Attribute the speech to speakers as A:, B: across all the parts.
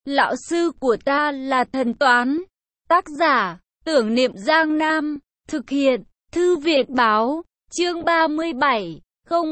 A: Lão sư của ta là thần toán. Tác giả, Tưởng Niệm Giang Nam. Thực hiện, Thư viện Báo. Chương 37,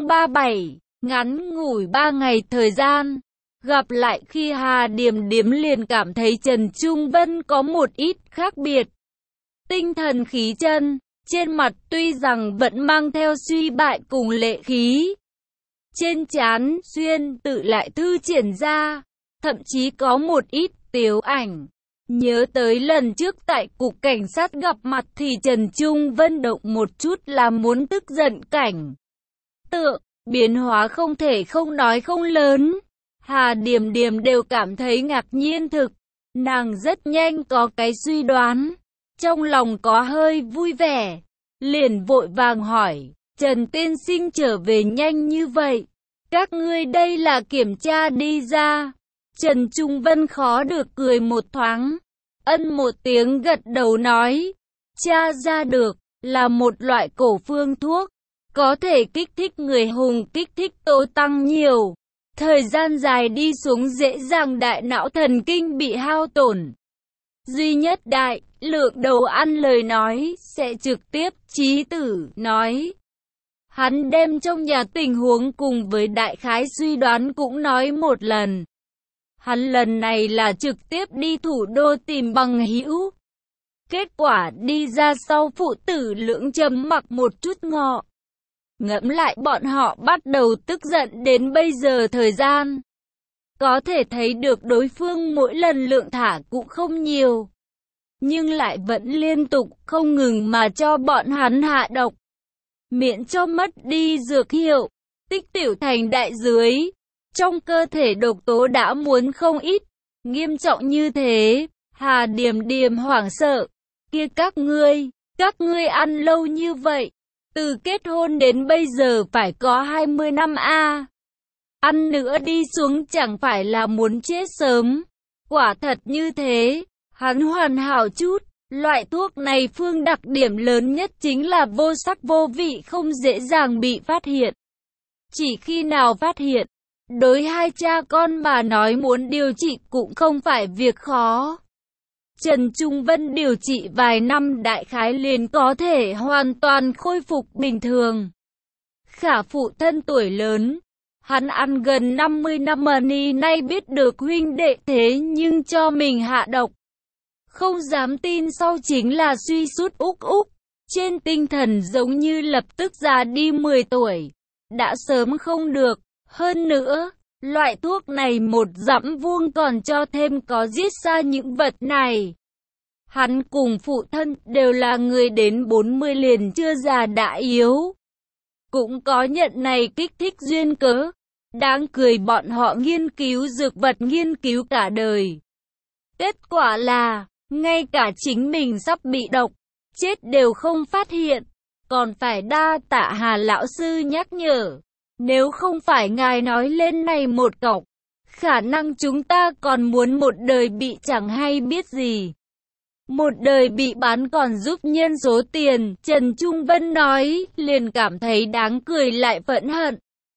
A: 037. Ngắn ngủi 3 ngày thời gian. Gặp lại khi Hà Điềm Điếm liền cảm thấy Trần Trung Vân có một ít khác biệt. Tinh thần khí chân, trên mặt tuy rằng vẫn mang theo suy bại cùng lệ khí. Trên trán xuyên tự lại thư triển ra, thậm chí có một ít tiếu ảnh. Nhớ tới lần trước tại cục cảnh sát gặp mặt thì Trần Trung Vân động một chút là muốn tức giận cảnh tượng, biến hóa không thể không nói không lớn. Hà Điềm Điềm đều cảm thấy ngạc nhiên thực, nàng rất nhanh có cái suy đoán, trong lòng có hơi vui vẻ, liền vội vàng hỏi, Trần tiên sinh trở về nhanh như vậy, các ngươi đây là kiểm tra đi ra. Trần Trung Vân khó được cười một thoáng, ân một tiếng gật đầu nói, tra ra được, là một loại cổ phương thuốc, có thể kích thích người hùng, kích thích tố tăng nhiều. Thời gian dài đi xuống dễ dàng đại não thần kinh bị hao tổn. Duy nhất đại lượng đầu ăn lời nói sẽ trực tiếp chí tử nói. Hắn đem trong nhà tình huống cùng với đại khái suy đoán cũng nói một lần. Hắn lần này là trực tiếp đi thủ đô tìm bằng hữu. Kết quả đi ra sau phụ tử lưỡng trầm mặc một chút ngọ. Ngẫm lại bọn họ bắt đầu tức giận đến bây giờ thời gian. Có thể thấy được đối phương mỗi lần lượng thả cũng không nhiều. Nhưng lại vẫn liên tục không ngừng mà cho bọn hắn hạ độc. Miễn cho mất đi dược hiệu, tích tiểu thành đại dưới. Trong cơ thể độc tố đã muốn không ít. Nghiêm trọng như thế, Hà Điềm Điềm hoảng sợ. Kia các ngươi ăn lâu như vậy. Từ kết hôn đến bây giờ phải có 20 năm a. Ăn nữa đi xuống chẳng phải là muốn chết sớm. Quả thật như thế, hắn hoàn hảo chút. Loại thuốc này phương đặc điểm lớn nhất chính là vô sắc vô vị, không dễ dàng bị phát hiện. Chỉ khi nào phát hiện, đối hai cha con mà nói muốn điều trị cũng không phải việc khó. Trần Trung Vân điều trị vài năm đại khái liền có thể hoàn toàn khôi phục bình thường. Khả phụ thân tuổi lớn, hắn ăn gần 50 năm nay biết được huynh đệ thế nhưng cho mình hạ độc. Không dám tin sau chính là suy sút úc úc, trên tinh thần giống như lập tức già đi 10 tuổi, đã sớm không được. Hơn nữa, loại thuốc này một dặm vuông còn cho thêm có giết xa những vật này. Hắn cùng phụ thân đều là người đến 40 liền chưa già đã yếu. Cũng có nhận này kích thích duyên cớ. Đáng cười bọn họ nghiên cứu dược vật nghiên cứu cả đời. Kết quả là, ngay cả chính mình sắp bị độc, chết đều không phát hiện. Còn phải đa tạ Hà lão sư nhắc nhở. Nếu không phải ngài nói lên này một cọc, khả năng chúng ta còn muốn một đời bị chẳng hay biết gì. Một đời bị bán còn giúp nhân số tiền, Trần Trung Vân nói, liền cảm thấy đáng cười lại phẫn hận.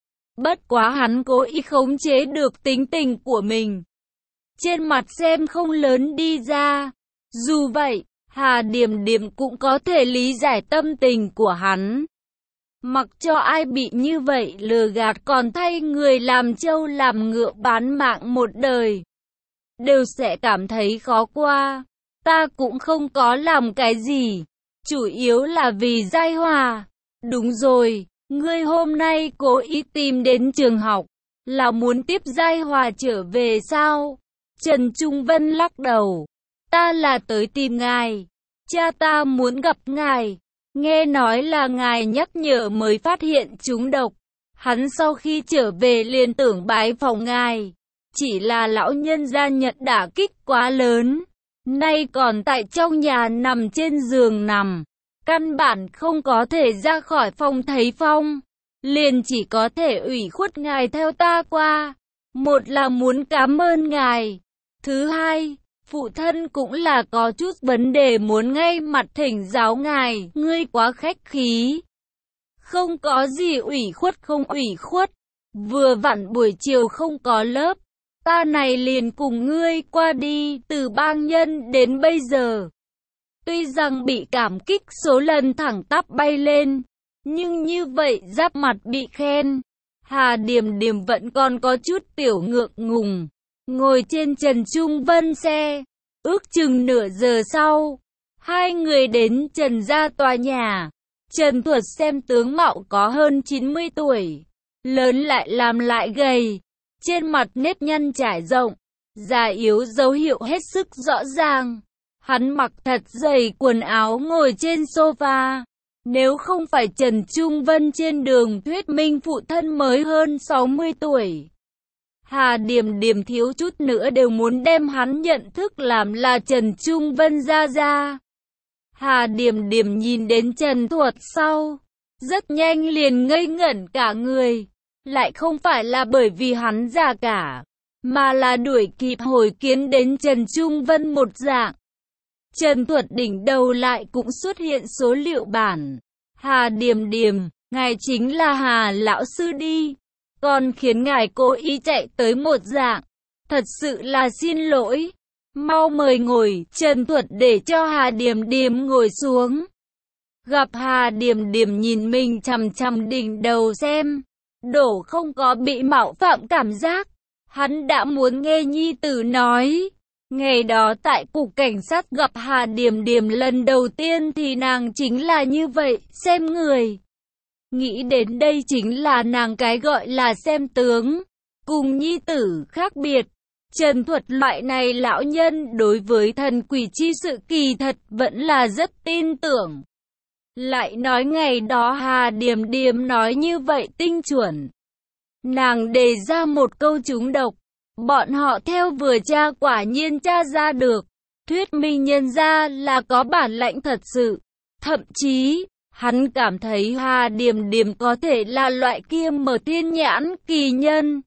A: Bất quá hắn cố ý khống chế được tính tình của mình. Trên mặt xem không lớn đi ra. Dù vậy, Hà Điềm Điềm cũng có thể lý giải tâm tình của hắn. Mặc cho ai bị như vậy lừa gạt còn thay người làm trâu làm ngựa bán mạng một đời, đều sẽ cảm thấy khó qua. Ta cũng không có làm cái gì, chủ yếu là vì Giai Hòa. Đúng rồi, ngươi hôm nay cố ý tìm đến trường học, là muốn tiếp Giai Hòa trở về sao? Trần Trung Vân lắc đầu, ta là tới tìm ngài, cha ta muốn gặp ngài. Nghe nói là ngài nhắc nhở mới phát hiện chúng độc. Hắn sau khi trở về liền tưởng bái phòng ngài. Chỉ là lão nhân gia nhận đả kích quá lớn. Nay còn tại trong nhà nằm trên giường nằm. Căn bản không có thể ra khỏi phòng thấy phong. Liền chỉ có thể ủy khuất ngài theo ta qua. Một là muốn cảm ơn ngài. Thứ hai, phụ thân cũng là có chút vấn đề muốn ngay mặt thỉnh giáo ngài, ngươi quá khách khí. Không có gì ủy khuất không ủy khuất, vừa vặn buổi chiều không có lớp, ta này liền cùng ngươi qua đi, từ bang nhân đến bây giờ. Tuy rằng bị cảm kích số lần thẳng tắp bay lên, nhưng như vậy giáp mặt bị khen. Hà Điềm Điềm vẫn còn có chút tiểu ngượng ngùng, ngồi trên Trần Trung Vân xe. Ước chừng nửa giờ sau, hai người đến Trần gia tòa nhà. Trần Thuật xem tướng mạo có hơn 90 tuổi, lớn lại làm lại gầy, trên mặt nếp nhăn trải rộng, già yếu dấu hiệu hết sức rõ ràng. Hắn mặc thật dày quần áo ngồi trên sofa. Nếu không phải Trần Trung Vân trên đường thuyết minh phụ thân mới hơn 60 tuổi, Hà Điềm Điềm thiếu chút nữa đều muốn đem hắn nhận thức làm là Trần Trung Vân gia gia. Hà Điềm Điềm nhìn đến Trần Thuật sau, rất nhanh liền ngây ngẩn cả người. Lại không phải là bởi vì hắn già cả, mà là đuổi kịp hồi kiến đến Trần Trung Vân một dạng. Trần Thuật đỉnh đầu lại cũng xuất hiện số liệu bản. Hà Điềm Điềm, ngài chính là Hà lão sư đi. Còn khiến ngài cố ý chạy tới một dạng. Thật sự là xin lỗi. Mau mời ngồi. Trần Thuật để cho Hà Điềm Điềm ngồi xuống. Gặp Hà Điềm Điềm nhìn mình chằm chằm đỉnh đầu xem. Đổ không có bị mạo phạm cảm giác. Hắn đã muốn nghe nhi tử nói. Ngày đó tại cục cảnh sát gặp Hà Điềm Điềm lần đầu tiên thì nàng chính là như vậy, xem người. Nghĩ đến đây chính là nàng cái gọi là xem tướng. Cùng nhi tử khác biệt. Trần Thuật loại này lão nhân đối với thần quỷ chi sự kỳ thật vẫn là rất tin tưởng. Lại nói ngày đó Hà Điềm Điềm nói như vậy tinh chuẩn. Nàng đề ra một câu trúng độc. Bọn họ theo vừa tra quả nhiên tra ra được. Thuyết minh nhân ra là có bản lãnh thật sự. Thậm chí, hắn cảm thấy Hà Điềm Điềm có thể là loại kia mở thiên nhãn kỳ nhân.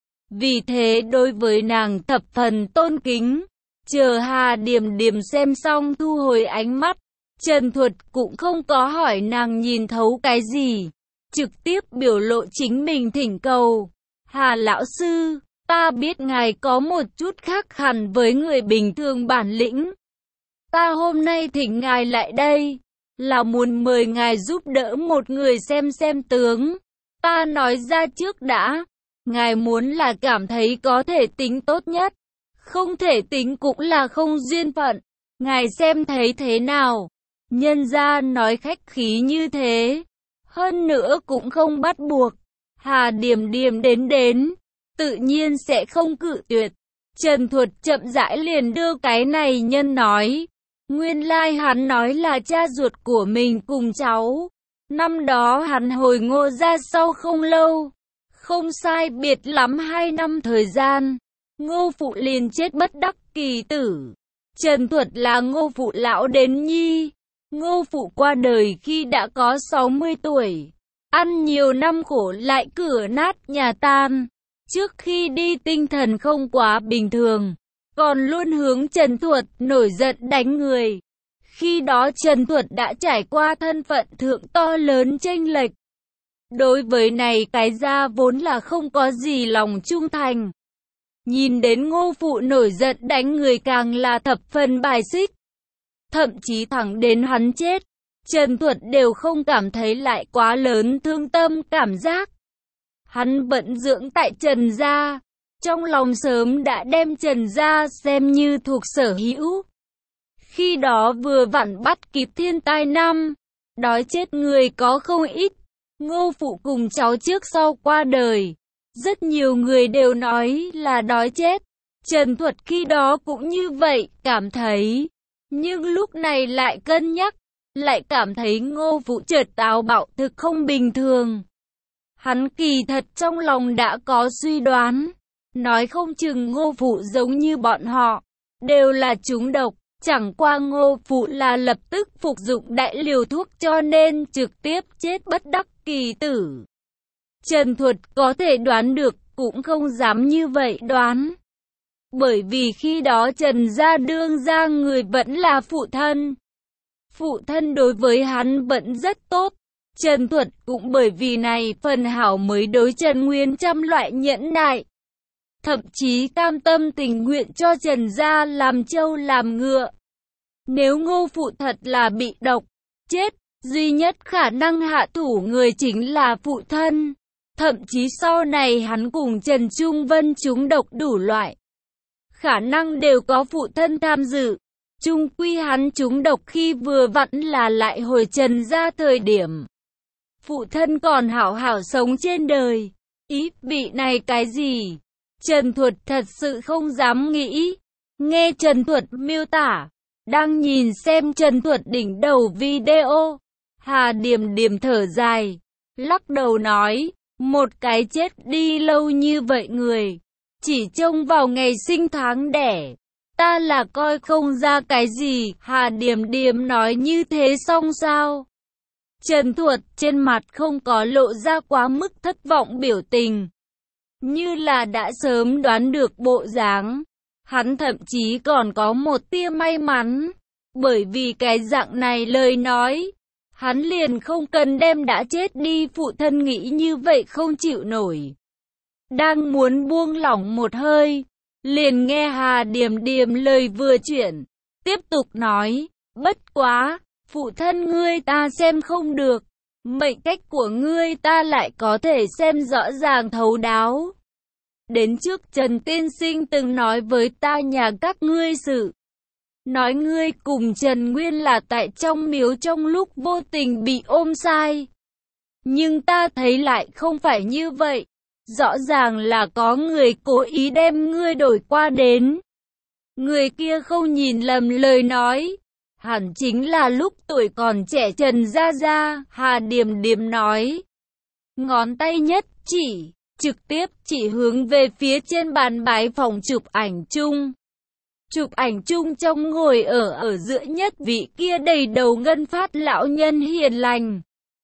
A: Vì thế đối với nàng thập phần tôn kính. Chờ Hà Điềm Điềm xem xong thu hồi ánh mắt. Trần Thuật cũng không có hỏi nàng nhìn thấu cái gì. Trực tiếp biểu lộ chính mình thỉnh cầu. Hà lão sư, ta biết ngài có một chút khác hẳn với người bình thường bản lĩnh. Ta hôm nay thỉnh ngài lại đây, là muốn mời ngài giúp đỡ một người xem tướng. Ta nói ra trước đã, ngài muốn là cảm thấy có thể tính tốt nhất, không thể tính cũng là không duyên phận. Ngài xem thấy thế nào? Nhân gia nói khách khí như thế, hơn nữa cũng không bắt buộc. Hà Điềm Điềm đến, tự nhiên sẽ không cự tuyệt. Trần Thuật chậm rãi liền đưa cái này nhân nói. Nguyên lai hắn nói là cha ruột của mình cùng cháu. Năm đó hắn hồi Ngô ra sau không lâu. Không sai biệt lắm 2 năm thời gian. Ngô phụ liền chết bất đắc kỳ tử. Trần Thuật là Ngô phụ lão đến nhi. Ngô phụ qua đời khi đã có 60 tuổi. Ăn nhiều năm khổ lại cửa nát nhà tan. Trước khi đi tinh thần không quá bình thường, còn luôn hướng Trần Thuật nổi giận đánh người. Khi đó Trần Thuật đã trải qua thân phận thượng to lớn chênh lệch. Đối với này cái gia vốn là không có gì lòng trung thành. Nhìn đến Ngô phụ nổi giận đánh người càng là thập phần bài xích. Thậm chí thẳng đến hắn chết, Trần Thuật đều không cảm thấy lại quá lớn thương tâm cảm giác. Hắn vẫn dưỡng tại Trần gia, trong lòng sớm đã đem Trần gia xem như thuộc sở hữu. Khi đó vừa vặn bắt kịp thiên tai năm, đói chết người có không ít. Ngô phụ cùng cháu trước sau qua đời, rất nhiều người đều nói là đói chết. Trần Thuật khi đó cũng như vậy, cảm thấy. Nhưng lúc này lại cân nhắc, lại cảm thấy Ngô phụ chợt táo bạo thực không bình thường. Hắn kỳ thật trong lòng đã có suy đoán, nói không chừng Ngô phụ giống như bọn họ, đều là trúng độc, chẳng qua Ngô phụ là lập tức phục dụng đại liều thuốc cho nên trực tiếp chết bất đắc kỳ tử. Trần Thuật có thể đoán được, cũng không dám như vậy đoán. Bởi vì khi đó Trần gia đương gia người vẫn là phụ thân. Phụ thân đối với hắn vẫn rất tốt. Trần Thuật cũng bởi vì này phần hảo mới đối Trần Nguyên Trăm loại nhẫn nại. thậm chí cam tâm tình nguyện cho Trần gia làm trâu làm ngựa. Nếu Ngô Phụ thật là bị độc, chết, duy nhất khả năng hạ thủ người chính là phụ thân. Thậm chí sau này hắn cùng Trần Trung Vân trúng độc đủ loại khả năng đều có phụ thân tham dự. Chung quy hắn trúng độc khi vừa vặn là lại hồi Trần gia thời điểm phụ thân còn hảo hảo sống trên đời. Ý vị này cái gì? Trần Thuật thật sự không dám nghĩ. Nghe Trần Thuật miêu tả, đang nhìn xem Trần Thuật đỉnh đầu video, Hà Điềm Điềm thở dài, lắc đầu nói, một cái chết đi lâu như vậy người, chỉ trông vào ngày sinh tháng đẻ, ta là coi không ra cái gì. Hà Điềm Điềm nói như thế xong sao? Trần Thuật trên mặt không có lộ ra quá mức thất vọng biểu tình, như là đã sớm đoán được bộ dáng. Hắn thậm chí còn có một tia may mắn, bởi vì cái dạng này lời nói, hắn liền không cần đem đã chết đi phụ thân nghĩ như vậy không chịu nổi. Đang muốn buông lỏng một hơi, liền nghe Hà Điềm Điềm lời vừa chuyển, tiếp tục nói, bất quá, phụ thân ngươi ta xem không được, mệnh cách của ngươi ta lại có thể xem rõ ràng thấu đáo. Đến trước Trần Tiên Sinh từng nói với ta nhà các ngươi sự, nói ngươi cùng Trần Nguyên là tại trong miếu trong lúc vô tình bị ôm sai. Nhưng ta thấy lại không phải như vậy, rõ ràng là có người cố ý đem ngươi đổi qua đến. Người kia không nhìn lầm lời nói, hẳn chính là lúc tuổi còn trẻ Trần Gia Gia. Hà Điềm Điềm nói, ngón tay nhất chỉ, trực tiếp chỉ hướng về phía trên bàn bái phòng chụp ảnh chung. Chụp ảnh chung trong ngồi ở giữa nhất vị kia đầy đầu ngân phát lão nhân hiền lành.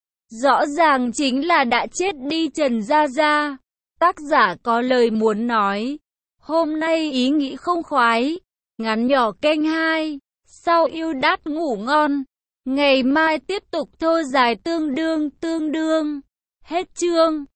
A: Rõ ràng chính là đã chết đi Trần Gia Gia. Tác giả có lời muốn nói, hôm nay ý nghĩ không khoái, ngắn nhỏ kênh 2, sau yêu đát ngủ ngon, ngày mai tiếp tục thô dài tương đương. Hết chương.